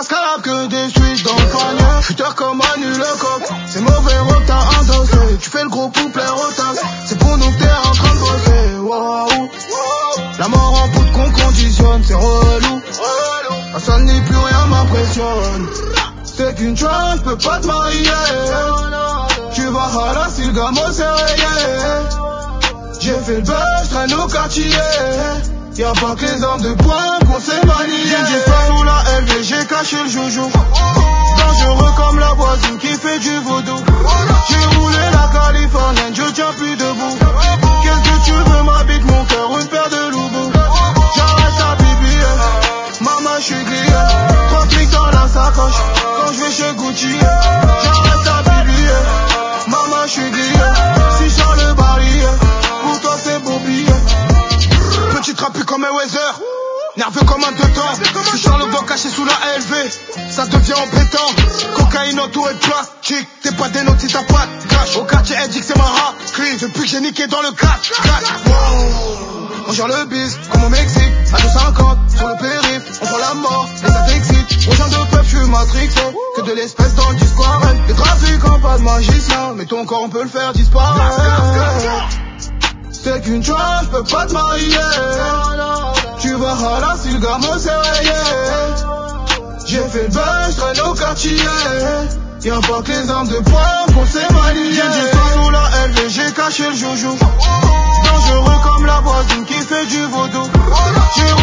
escalade que des suites dans le panier. Futur comme Manu Lecoq, c'est mauvais rock t'as endossé. Tu fais le gros pouplet rotax, c'est pour nous que t'es en train de bosser. Waouh, la mort en poudre qu'on conditionne, c'est relou. Personne ni plus rien m'impressionne. C'est qu'une chose, j'peux pas te marier. Tu vas râler si le gamin s'est rayé. J'ai fait le buzz, traîne au quartier. Y'a pas que les hommes de poing qu'on s'est manié. J'ai pas sous la LV, j'ai caché le joujou. Dangereux comme la voisine qui fait du vaudou. J'ai roulé la californienne, je tiens plus debout. Qu'est-ce que tu veux, ma bite, mon cœur, une paire de loubous. J'arrête ta bibi, maman j'suis grillé. 3 clics dans la sacoche, quand j'vais chez Gucci. J'arrête ta bibi, maman j'suis grillé. Si j'sors le barillet, pour toi c'est beau billet. Petit trapu comme un Weather, nerveux comme un deux temps. Si Charles le caché sous la LV, ça devient embêtant. Cocaïne entourée de plastique, t'es pas des notes si t'as pas de cash. Au quartier elle dit que c'est ma raclée, depuis que j'ai niqué dans le cash. On gère le bis, comme au Mexique, à 250, sur le périph', on prend la mort, et ça t'excite. Aux gens de peuple, j'suis matrixé, que de l'espèce dans le discours. Les trafiquants, pas de magicien, mais ton corps on peut le faire disparaître. C'est qu'une chose, j'peux pas te marier. Tu vas râler si le gamin s'est rayé. J'ai fait le buzz, traîne au quartier. Y'a pas que les armes de poing qu'on s'est manié. J'ai sous la LV, j'ai caché le joujou. Dangereux comme la voisine qui fait du vaudou. J'ai